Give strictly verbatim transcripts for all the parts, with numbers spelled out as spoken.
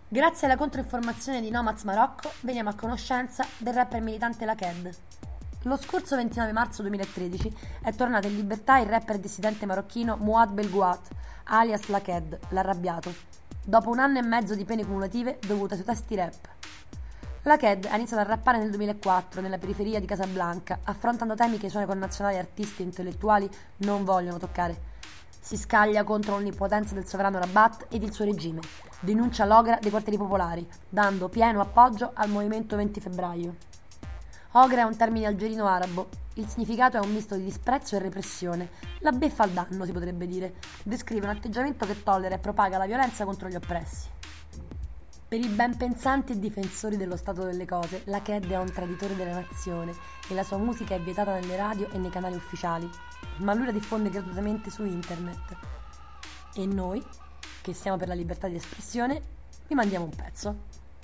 Grazie alla controinformazione di Nomads Marocco veniamo a conoscenza del rapper militante Laked. Lo scorso ventinove marzo duemilatredici è tornato in libertà il rapper dissidente marocchino Mouad Belgouat, alias Laked, l'arrabbiato, dopo un anno e mezzo di pene cumulative dovute ai suoi testi rap. Laked ha iniziato a rappare nel duemilaquattro nella periferia di Casablanca, affrontando temi che i suoi connazionali artisti e intellettuali non vogliono toccare. Si scaglia contro l'onnipotenza del sovrano Rabat ed il suo regime, denuncia l'ogra dei quartieri popolari, dando pieno appoggio al movimento venti febbraio. Ogra è un termine algerino arabo, il significato è un misto di disprezzo e repressione, la beffa al danno si potrebbe dire, descrive un atteggiamento che tollera e propaga la violenza contro gli oppressi. Per i ben pensanti e difensori dello stato delle cose, Laked è un traditore della nazione e la sua musica è vietata nelle radio e nei canali ufficiali, ma lui la diffonde gratuitamente su internet. E noi, che siamo per la libertà di espressione, vi mandiamo un pezzo.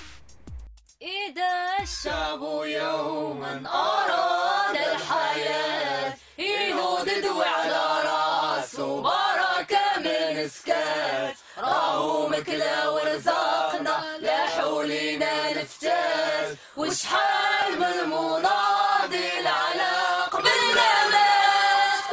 إذا الشعب يوما أراد الحياة ينودد على راسه بركة من سكات راهو مكلا ورزقنا لا حولنا الفتات وشحال من مناضل على قبلنا مات.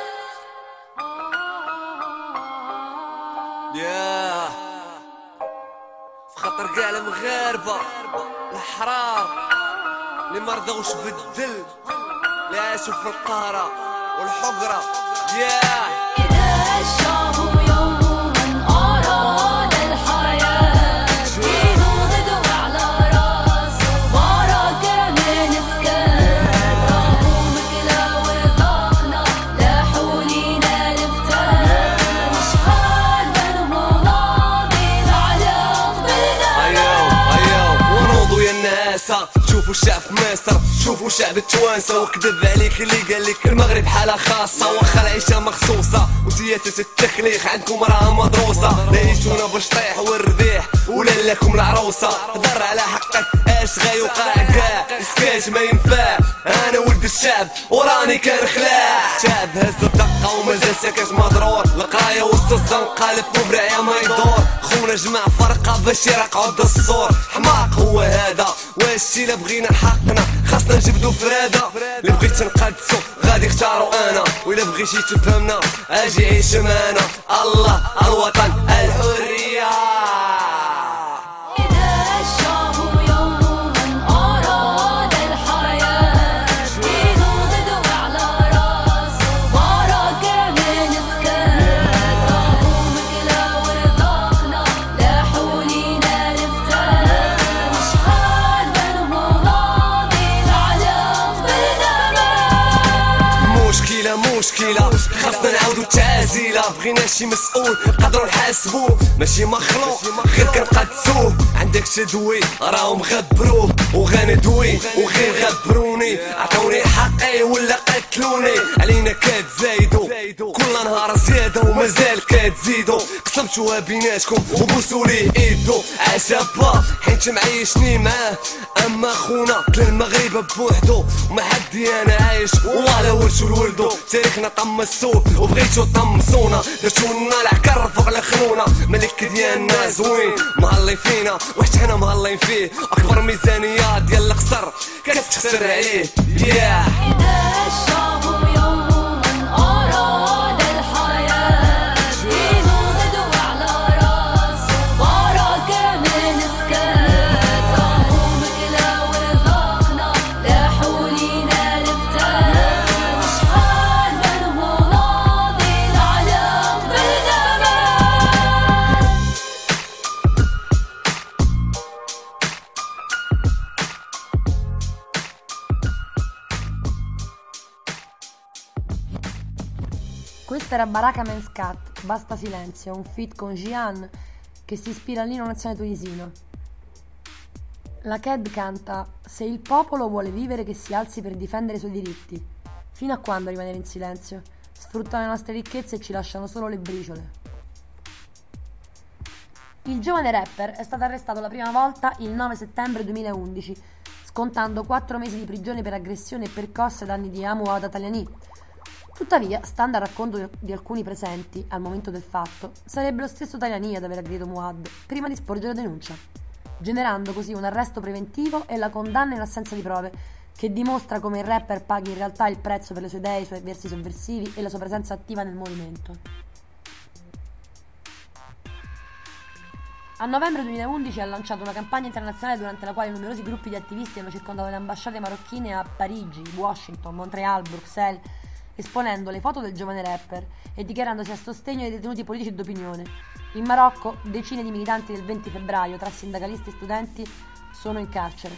ياه في خاطر كاع المغاربة الحرام اللي مرضوش بالدل اللي عاشوا في القهرة والحقرة. ياه إذا الشعب يوما أراد الحياة ينودد على راسه بركة من سكات راهو مكلا ورزقنا لا حولينا الفتات وشحال من مناضل على قبلنا. أيوه أيوه ونوضوا يا الناس شوفوا الشعب في مصر شوفوا شعب التوانسة وكذب عليك اللي قال لك المغرب حالة خاصة واخا العيشة مخصوصة وسياسة التخليخ عندكم راها مدروسة ليشونا بالشطيح والربيح ولا لكم العروسة هضر على حقك اش غيوقع كاع سكاش ما ينفع انا ولد الشعب وراني كنخلع شعب هز الدقة ومازال ساكت مضرور القراية وسط الزنقة البوبرعية ما يدور خونا جمع فرقة باش يرقعوا الدستور حماق هو هذا وهالشي لا بغينا حقنا خاصنا نجبدو فرادة اللي بغيت نقدسو غادي اختارو انا وإلا بغيتي تفهمنا اجي عيش معانا الله الوطن الحرية. إذا الشعب يوما أراد الحياة ينودد على راسه بركة من سكات راهو مكلا ورزقنا لا حولينا الفتات وشحال من مناضل على قبلنا مات. مشكلة مشكلة خاصنا نعاودو التعازيلة بغينا شي مسؤول نقدرو نحاسبوه ماشي مخلوق غير كنقدسوه عندك تدوي راهم غبروه وغندوي وغير غبروني عطوني حقي ولا قتلوني علينا كتزايدو كل نهار زيادة ومازال كتزيدو قسمتوها بيناتكم وبوسولي ايدو عجبا حيت معيشني معاه اما خونا كل المغرب بوحدو وما حدي انا عايش والله لا ورثو لولدو تاريخنا طمسوه وبغيتو طمسونا درتونا العكر فوق الخنونا ملك ديالنا زوين مهلي فينا وحتى حنا مهلين فيه اكبر ميزانية ديال القصر كتخسر عليه. ياه إذا الشعب يوما أراد الحياة ينودد على راسه بركة من سكات راهو مكلا ورزقنا لا حولينا الفتات وشحال من مناضل على قبلنا مات. Questa era Baraka Men's Cat, Basta Silenzio, un feat con Gian che si ispira all'inno nazionale tunisino. Laked canta: se il popolo vuole vivere che si alzi per difendere i suoi diritti. Fino a quando rimanere in silenzio? Sfruttano le nostre ricchezze e ci lasciano solo le briciole. Il giovane rapper è stato arrestato la prima volta il nove settembre duemilaundici, scontando quattro mesi di prigione per aggressione e percosse ai danni di Mouad Ataliani. Tuttavia, stando al racconto di alcuni presenti al momento del fatto, sarebbe lo stesso Ataliani ad aver aggredito Mouad prima di sporgere denuncia. generando così un arresto preventivo e la condanna in assenza di prove, che dimostra come il rapper paghi in realtà il prezzo per le sue idee, i suoi versi sovversivi e la sua presenza attiva nel movimento. A novembre duemilaundici ha lanciato una campagna internazionale durante la quale numerosi gruppi di attivisti hanno circondato le ambasciate marocchine a Parigi, Washington, Montreal, Bruxelles, esponendo le foto del giovane rapper e dichiarandosi a sostegno dei detenuti politici d'opinione. In Marocco, decine di militanti del venti febbraio, tra sindacalisti e studenti, sono in carcere.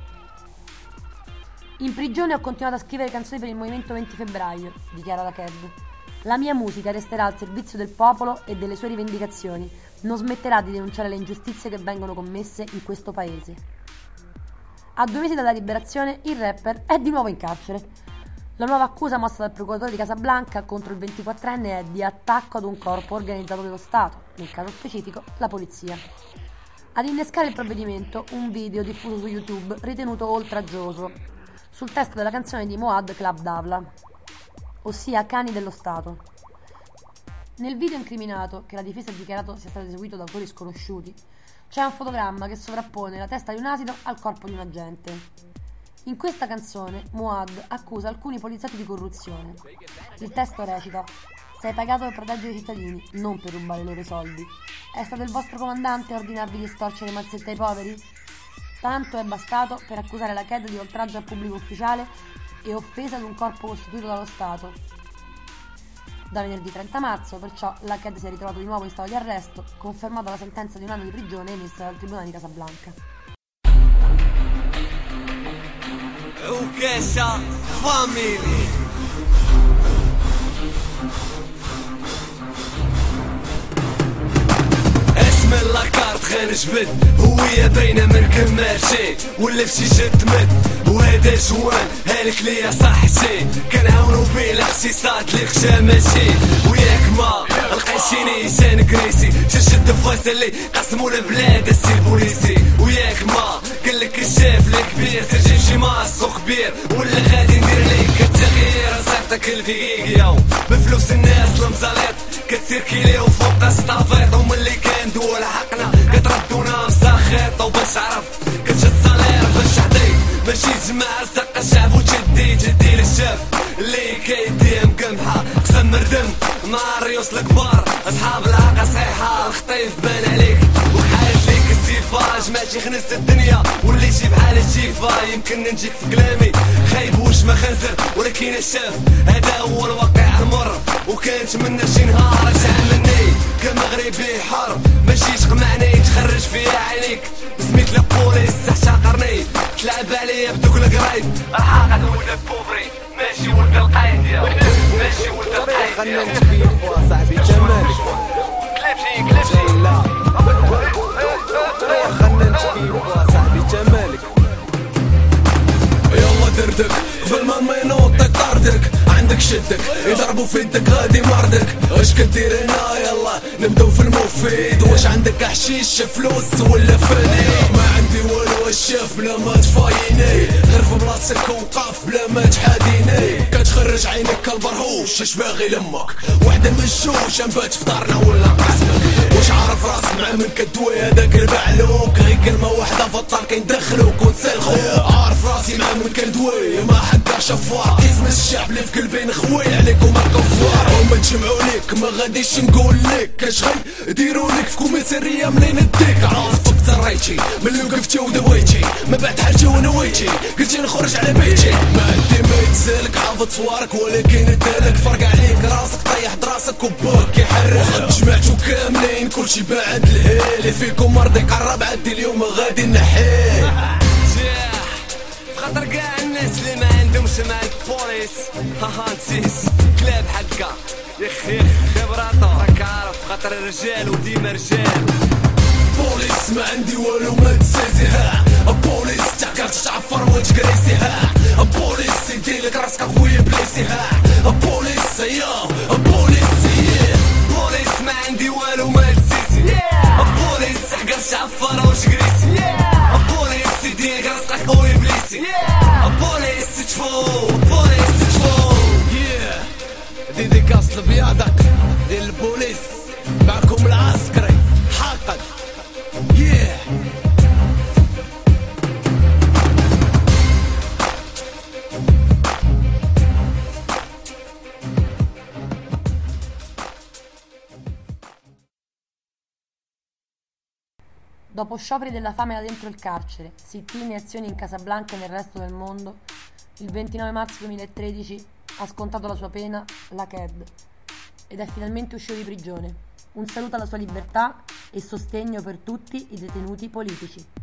In prigione ho continuato a scrivere canzoni per il movimento venti febbraio, dichiara la Ked. La mia musica resterà al servizio del popolo e delle sue rivendicazioni, non smetterà di denunciare le ingiustizie che vengono commesse in questo paese. A due mesi dalla liberazione, il rapper è di nuovo in carcere. La nuova accusa mossa dal procuratore di Casablanca contro il ventiquattrenne è di attacco ad un corpo organizzato dello Stato, nel caso specifico la polizia. Ad innescare il provvedimento, un video diffuso su YouTube ritenuto oltraggioso, sul testo della canzone di Moad Club Davla, ossia Cani dello Stato. Nel video incriminato, che la difesa ha dichiarato sia stato eseguito da autori sconosciuti, c'è un fotogramma che sovrappone la testa di un asino al corpo di un agente. In questa canzone, Moad accusa alcuni poliziotti di corruzione. Il testo recita: sei pagato per proteggere i cittadini, non per rubare i loro soldi. È stato il vostro comandante a ordinarvi di storcere mazzette ai poveri? Tanto è bastato per accusare la Ked di oltraggio al pubblico ufficiale e offesa ad un corpo costituito dallo Stato. Da venerdì trenta marzo, perciò, la Ked si è ritrovato di nuovo in stato di arresto, confermata la sentenza di un anno di prigione emessa dal Tribunale di Casablanca. وكاشا فاميلي اسم اللاكارت غير جبد هوية باينة من كمال شي ولا فشي جد مد وهذا جوان هالك ليا صحتي كنعاونو بيه الاقتصاد اللي خشا ماشي وياك ما لقيتيني انسان كريسي شد فاصل اللي قسموا البلاد السي البوليسي وياك ما قالك الشاف الكبير ترجي شي ماسو كبير ولا غادي ندير ليك التغيير صيفطك الفيكيو بفلوس الناس المزاليط كتسير كيليو فوق السطافيط ومن اللي كان دول حقنا كتردونا مساخيط وباش عرف كتشد صالير باش عطيك ماشي جماعة ساق الشعب وجدي جدي للشاف اللي كيديه مقمحة قسم مردم مع الريوس الكبار اصحاب العاقة صحيحة الخطيف بان عليك وحايل ليك السيفاج ماشي خنست الدنيا وليتي بحال الجيفا يمكن نجيك في كلامي خايب وش ما خنزر ولكن الشاف هذا هو الواقع المر وكانت منا شي نهار تعاملني كمغربي حر ماشي تقمعني تخرج فيا عينيك سميت لابوليس تحتقرني تلعب عليا بدوك القرايب الحاقد ولا بوفري ماشي ولد القايد يا ماشي ولد القايد خلنا نتكيف صاحبي جمالك كلابشي كلابشي لا خلنا نتكيف صاحبي جمالك يلا دردك قبل ما المينوط يطاردك عندك شدك يضربوا في يدك غادي مرضك اش كدير هنا يلا نبداو في المفيد واش عندك حشيش فلوس ولا فاني ما عندي والو الشاف بلا ما تفايني غير في بلاصتك وقف بلا ما تحاديني كتخرج عينك البرهوش اش باغي لمك وحده من الشوش نبات في دارنا ولا قسمك واش عارف راسك مع من كدوي هذاك البعلوك غير كلمه واحده في الطار كيندخلوك ونسلخوك عارف راسي مع من كدوي ما حدا شفار اسم الشعب اللي في قلبي نخوي عليكم الكفار هما تجمعوا ليك ما غاديش نقول لك اش غي ديروا لك في كوميساريه منين نديك عرفتك تريتي ملي وقفتي ودويتي ما بعد حاجه ونويتي قلتي نخرج على بيتي ما عندي ما يتسالك حافظ صوارك ولكن ادالك فرق عليك راسك طيح دراسك وباك يحرك واخا تجمعتو كاملين كلشي بعد الهيل فيكم مرضي قرب عدي اليوم غادي نحيل خاطر كاع الناس اللي ما عندهمش مع البوليس هاها نسيس كلاب حقا يخ يخ خبراطو راك عارف خاطر الرجال وديما رجال بوليس ما عندي والو ما تسازيها بوليس تعكرت تعفر وتكريسيها بوليس يديلك راسك اخويا بليسيها بوليس يا بوليس بوليس ما عندي والو ما تسازي بوليس تعكرت تعفر وتكريسي بوليس يديلك راسك اخويا بليسي بوليس تشفو بوليس تشفو ديديكاس لبياضك ديال البوليس معكم العسكري حاقد yeah Dopo scioperi della fame da dentro il carcere, sit-in e azioni in Casablanca e nel resto del mondo, il ventinove marzo duemilatredici ha scontato la sua pena, la C E D, ed è finalmente uscito di prigione. Un saluto alla sua libertà e sostegno per tutti i detenuti politici.